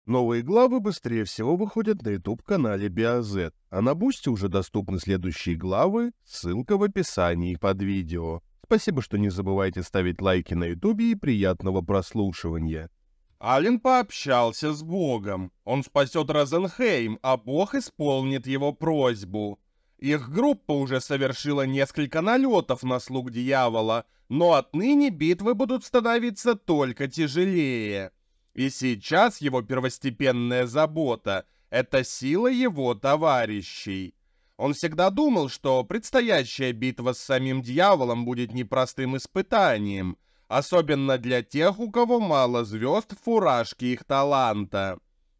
Новые главы быстрее всего выходят на YouTube-канале BioZ, а на Бусти уже доступны следующие главы, ссылка в описании под видео. Спасибо, что не забывайте ставить лайки на YouTube и приятного прослушивания. Ален пообщался с Богом. Он спасет Розенхейм, а Бог исполнит его просьбу. Их группа уже совершила несколько налетов на слуг дьявола, но отныне битвы будут становиться только тяжелее. И сейчас его первостепенная забота — это сила его товарищей. Он всегда думал, что предстоящая битва с самим дьяволом будет непростым испытанием, особенно для тех, у кого мало звезд в фуражке их таланта.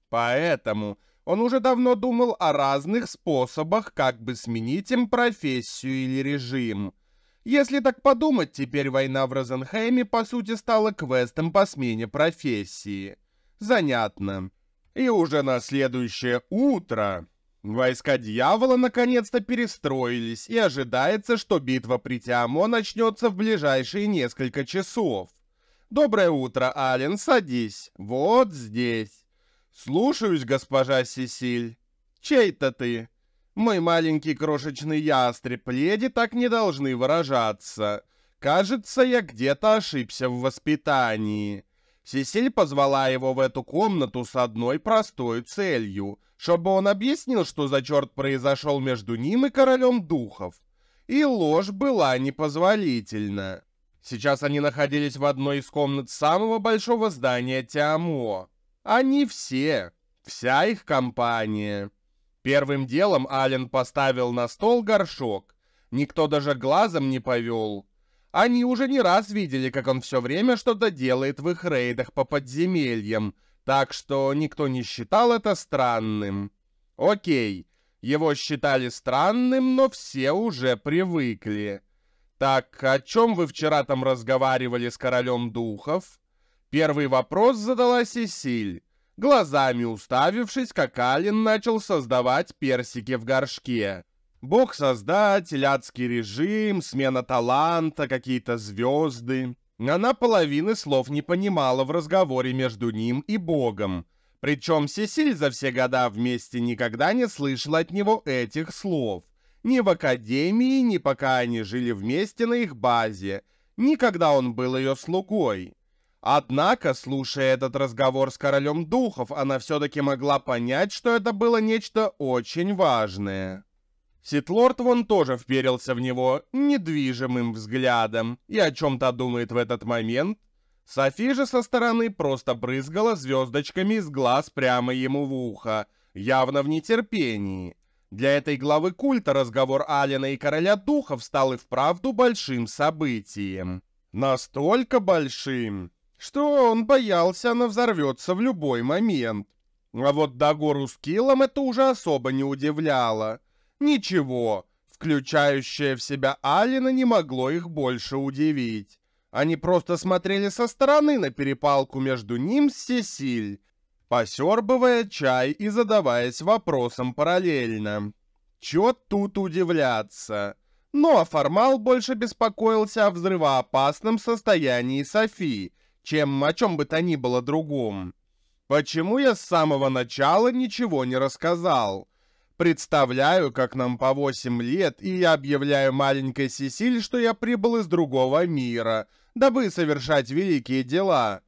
Поэтому он уже давно думал о разных способах, как бы сменить им профессию или режим. Если так подумать, теперь война в Розенхейме по сути стала квестом по смене профессии. Занятно. И уже на следующее утро войска дьявола наконец-то перестроились, и ожидается, что битва при Тиамо начнется в ближайшие несколько часов. Доброе утро, Ален, садись. Вот здесь. Слушаюсь, госпожа Сесиль. Чей-то ты? Мой маленький крошечный ястреб, леди так не должны выражаться. Кажется, я где-то ошибся в воспитании. Сесиль позвала его в эту комнату с одной простой целью, чтобы он объяснил, что за черт произошел между ним и королем духов. И ложь была непозволительна. Сейчас они находились в одной из комнат самого большого здания Тиамо. Они все, вся их компания. Первым делом Ален поставил на стол горшок. Никто даже глазом не повел. Они уже не раз видели, как он все время что-то делает в их рейдах по подземельям, так что никто не считал это странным. Окей, его считали странным, но все уже привыкли. Так, о чем вы вчера там разговаривали с королем духов? Первый вопрос задала Сесиль, глазами уставившись, как Ален начал создавать персики в горшке. Бог-создатель, адский режим, смена таланта, какие-то звезды. Она половины слов не понимала в разговоре между ним и Богом. Причем Сесиль за все года вместе никогда не слышала от него этих слов. Ни в академии, ни пока они жили вместе на их базе, ни когда он был ее слугой. Однако, слушая этот разговор с королем духов, она все-таки могла понять, что это было нечто очень важное. Ситлорд вон тоже вперился в него недвижимым взглядом и о чем-то думает в этот момент. Софи же со стороны просто брызгала звездочками из глаз прямо ему в ухо, явно в нетерпении. Для этой главы культа разговор Алена и короля духов стал и вправду большим событием. Настолько большим, что он боялся, она взорвется в любой момент. А вот Дагору с Киллом это уже особо не удивляло. Ничего, включающее в себя Алена, не могло их больше удивить. Они просто смотрели со стороны на перепалку между ним с Сесиль, посербывая чай и задаваясь вопросом параллельно. Чё тут удивляться? Ну а Формал больше беспокоился о взрывоопасном состоянии Софи, чем о чем бы то ни было другом. Почему я с самого начала ничего не рассказал? Представляю, как нам по 8 лет, и я объявляю маленькой Сесиль, что я прибыл из другого мира, дабы совершать великие дела.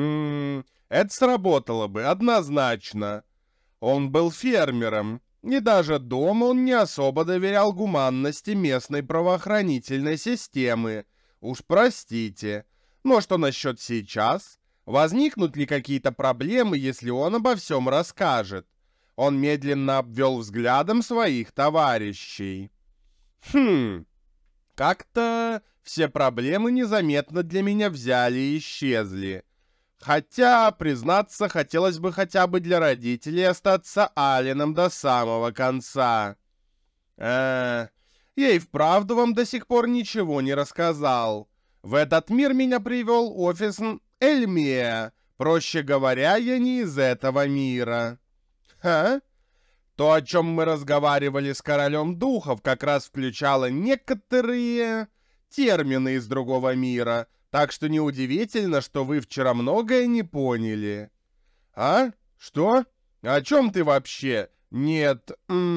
Это сработало бы, однозначно. Он был фермером, и даже дома он не особо доверял гуманности местной правоохранительной системы. Уж простите. Но что насчет сейчас? Возникнут ли какие-то проблемы, если он обо всем расскажет? Он медленно обвел взглядом своих товарищей. Как-то все проблемы незаметно для меня взяли и исчезли. Хотя, признаться, хотелось бы хотя бы для родителей остаться Аленом до самого конца. Я и вправду вам до сих пор ничего не рассказал. В этот мир меня привел офис Эльмия. Проще говоря, я не из этого мира. То, о чем мы разговаривали с королем духов, как раз включало некоторые термины из другого мира, так что неудивительно, что вы вчера многое не поняли. Что? О чем ты вообще? Нет,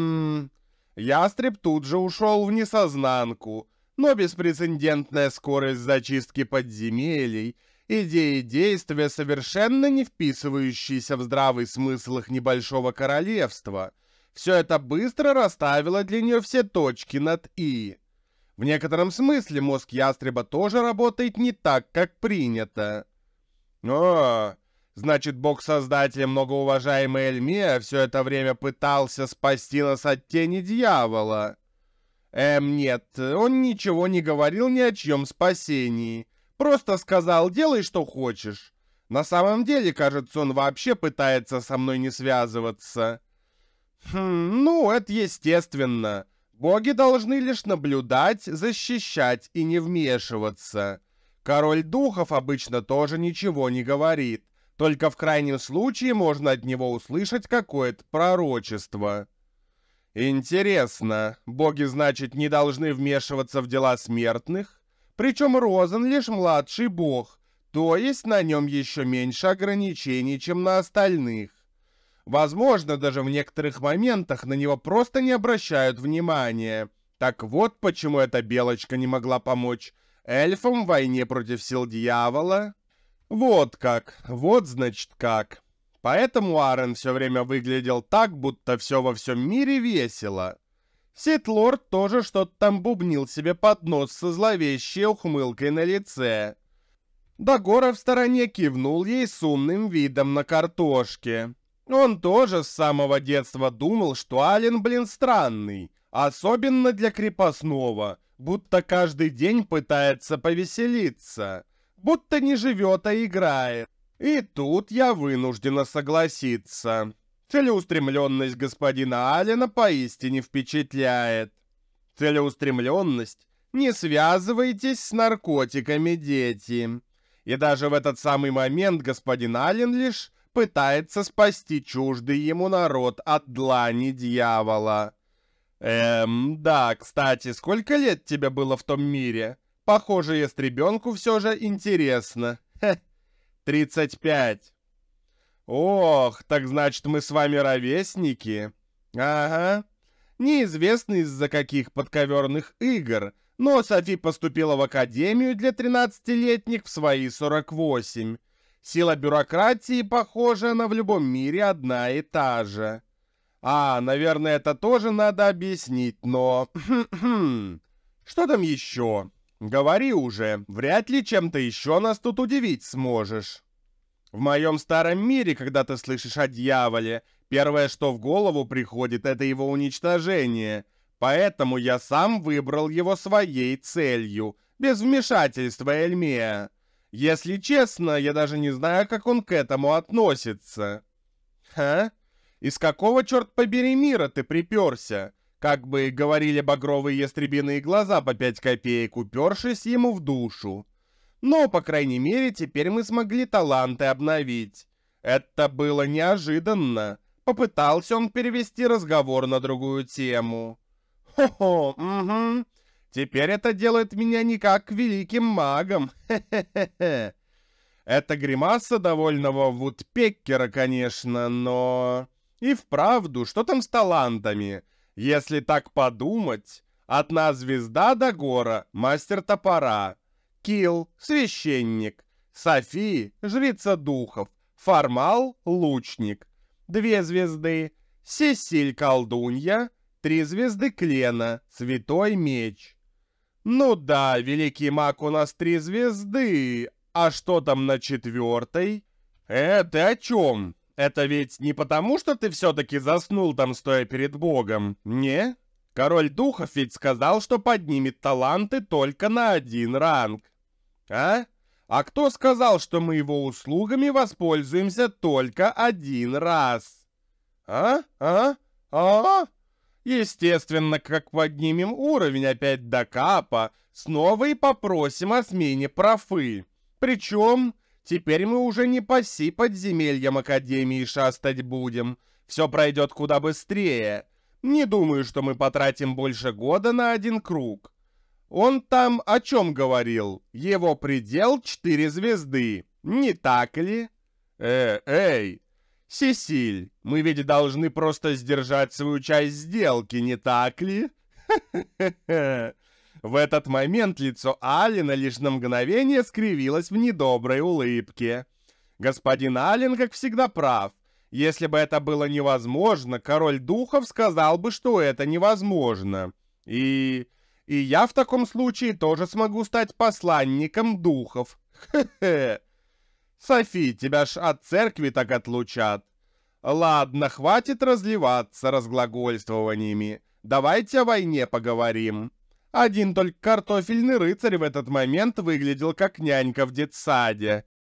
Ястреб тут же ушел в несознанку, но беспрецедентная скорость зачистки подземелий, идеи действия, совершенно не вписывающиеся в здравый смысл их небольшого королевства, все это быстро расставило для нее все точки над «и». В некотором смысле мозг ястреба тоже работает не так, как принято. О, значит, бог-создатель, многоуважаемый Эльмия, все это время пытался спасти нас от тени дьявола. Нет, он ничего не говорил ни о чьем спасении. Просто сказал: делай, что хочешь. На самом деле, кажется, он вообще пытается со мной не связываться. Ну, это естественно. Боги должны лишь наблюдать, защищать и не вмешиваться. Король духов обычно тоже ничего не говорит. Только в крайнем случае можно от него услышать какое-то пророчество. Интересно, боги, значит, не должны вмешиваться в дела смертных? Причем Розен лишь младший бог, то есть на нем еще меньше ограничений, чем на остальных. Возможно, даже в некоторых моментах на него просто не обращают внимания. Так вот, почему эта белочка не могла помочь эльфам в войне против сил дьявола. Вот как, вот значит как. Поэтому Арен все время выглядел так, будто все во всем мире весело. Сит-лорд тоже что-то там бубнил себе под нос со зловещей ухмылкой на лице. Дагора в стороне кивнул ей с умным видом на картошке. Он тоже с самого детства думал, что Ален, странный, особенно для крепостного, будто каждый день пытается повеселиться, будто не живет, а играет. И тут я вынуждена согласиться. Целеустремленность господина Алена поистине впечатляет. Целеустремленность? Не связывайтесь с наркотиками, дети. И даже в этот самый момент господин Ален лишь пытается спасти чуждый ему народ от длани дьявола. Да, кстати, сколько лет тебе было в том мире? Похоже, ястребенку все же интересно. 35. Ох, так значит, мы с вами ровесники? Ага. Неизвестно из-за каких подковерных игр, но Софи поступила в академию для 13-летних в свои 48. Сила бюрократии, похоже, она в любом мире одна и та же. Наверное, это тоже надо объяснить, но... Что там еще? Говори уже, вряд ли чем-то еще нас тут удивить сможешь. В моем старом мире, когда ты слышишь о дьяволе, первое, что в голову приходит, это его уничтожение. Поэтому я сам выбрал его своей целью, без вмешательства Эльмия. Если честно, я даже не знаю, как он к этому относится. Из какого, черт побери, мира ты приперся? Как бы говорили багровые ястребиные глаза по 5 копеек, упершись ему в душу. Но, по крайней мере, теперь мы смогли таланты обновить. Это было неожиданно. Попытался он перевести разговор на другую тему. Хо-хо, угу. Теперь это делает меня не как великим магом. Хе-хе-хе. Это гримаса довольного Вудпеккера, конечно, но... И вправду, что там с талантами? Если так подумать, одна звезда Дагора, мастер топора, Килл, священник, Софи, жрица духов, Формал, лучник, 2 звезды, Сесиль, колдунья, 3 звезды Клена, святой меч. Ну да, великий маг у нас 3 звезды, а что там на 4-й? Ты о чем? Это ведь не потому, что ты все-таки заснул там, стоя перед богом, не? Король духов ведь сказал, что поднимет таланты только на 1 ранг. А кто сказал, что мы его услугами воспользуемся только 1 раз? Естественно, как поднимем уровень опять до капа, снова и попросим о смене профы. Причем... Теперь мы уже не по подземельям Академии шастать будем. Все пройдет куда быстрее. Не думаю, что мы потратим больше года на 1 круг. Он там о чем говорил? Его предел 4 звезды. Не так ли? Эй! Сесиль, мы ведь должны просто сдержать свою часть сделки, не так ли? В этот момент лицо Алина лишь на мгновение скривилось в недоброй улыбке. Господин Аллен, как всегда, прав. Если бы это было невозможно, король духов сказал бы, что это невозможно. И я в таком случае тоже смогу стать посланником духов. Хе-хе. Софи, тебя ж от церкви так отлучат. Ладно, хватит разливаться разглагольствованиями. Давайте о войне поговорим. Один только картофельный рыцарь в этот момент выглядел как нянька в детсаде.